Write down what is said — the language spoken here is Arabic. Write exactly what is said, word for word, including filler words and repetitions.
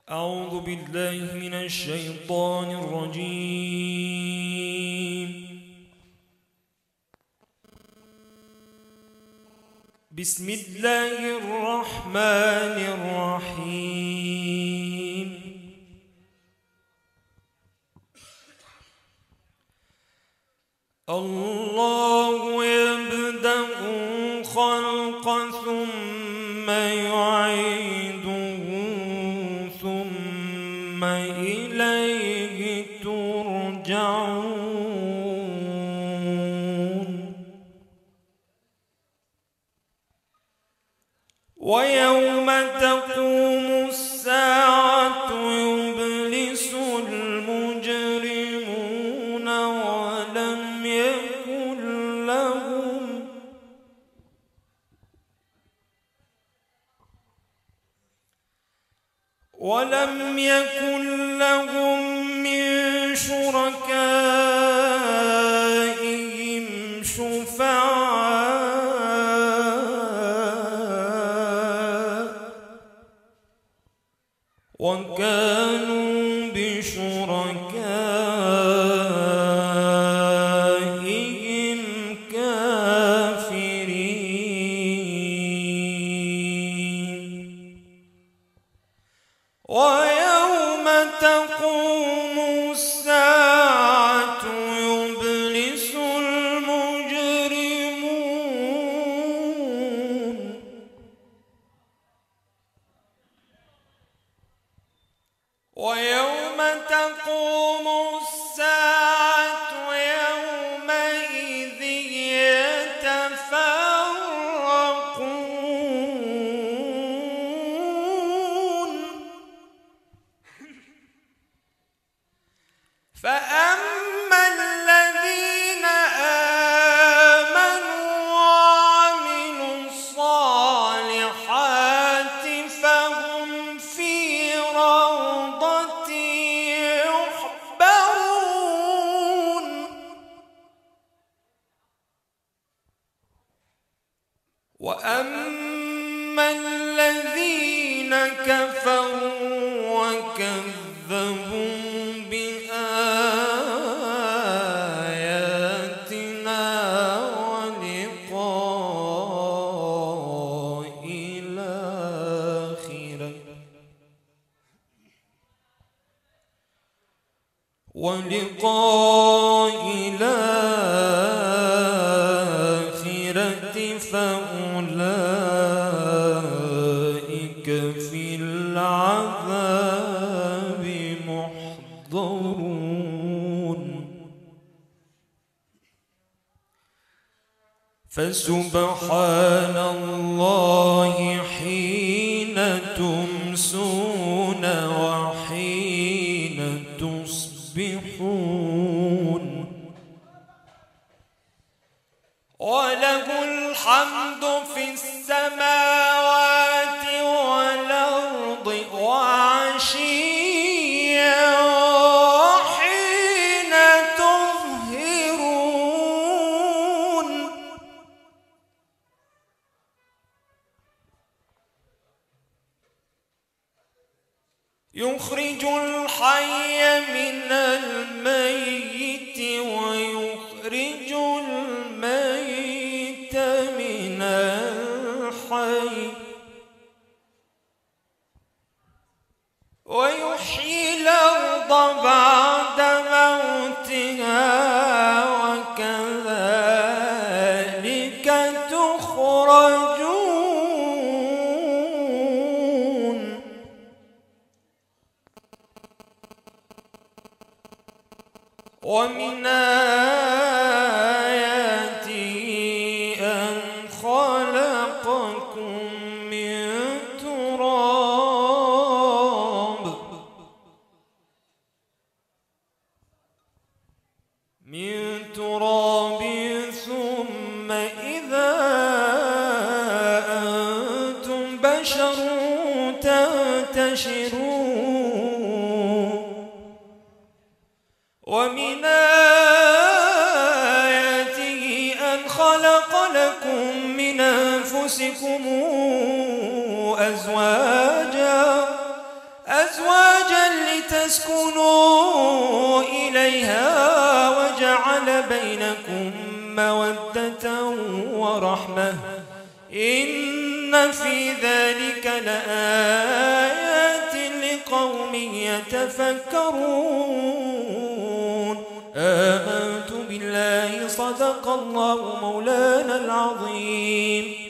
أعوذ بالله من الشيطان الرجيم. بسم الله الرحمن الرحيم. الله يبدأ الخلق ثم يعيده ثم إليه ترجعون. ويوم تقوم الساعة يبلس المجرمون ولم يكن لهم ولم يكن لهم من شركائهم شفعاء وكانوا بشركائهم كافرين. ويوم تقوم الساعة يبلس المجرمون ويوم تقوم الساعة يومئذ يتفرقون. فأما الذين آمنوا وعملوا الصالحات فهم في روضة يحبرون. وأما الذين كفروا وكذبوا بآياتنا ولقاء الآخرة ولقاء الآخرة فأولئك في العذاب محضرون. فسبحان الله حين تمسون وحين تصبحون. وله الحمد في السماوات والأرض وعشيا وحين تظهرون. يخرج الحي من الميت ويخرج الميت من الحي ويحيي الأرض بعد موتها وكذلك تخرجون. ومن آياته أن خلقكم من تراب من تراب ثم إذا أنتم بشر تنتشرون. ومن آياته أن خلق لكم من أنفسكم أزواجا أزواجا لتسكنوا إليها وجعل بينكم مودة ورحمة إن في ذلك لآيات لقوم يتفكرون. آمنت بالله صدق الله مولانا العظيم.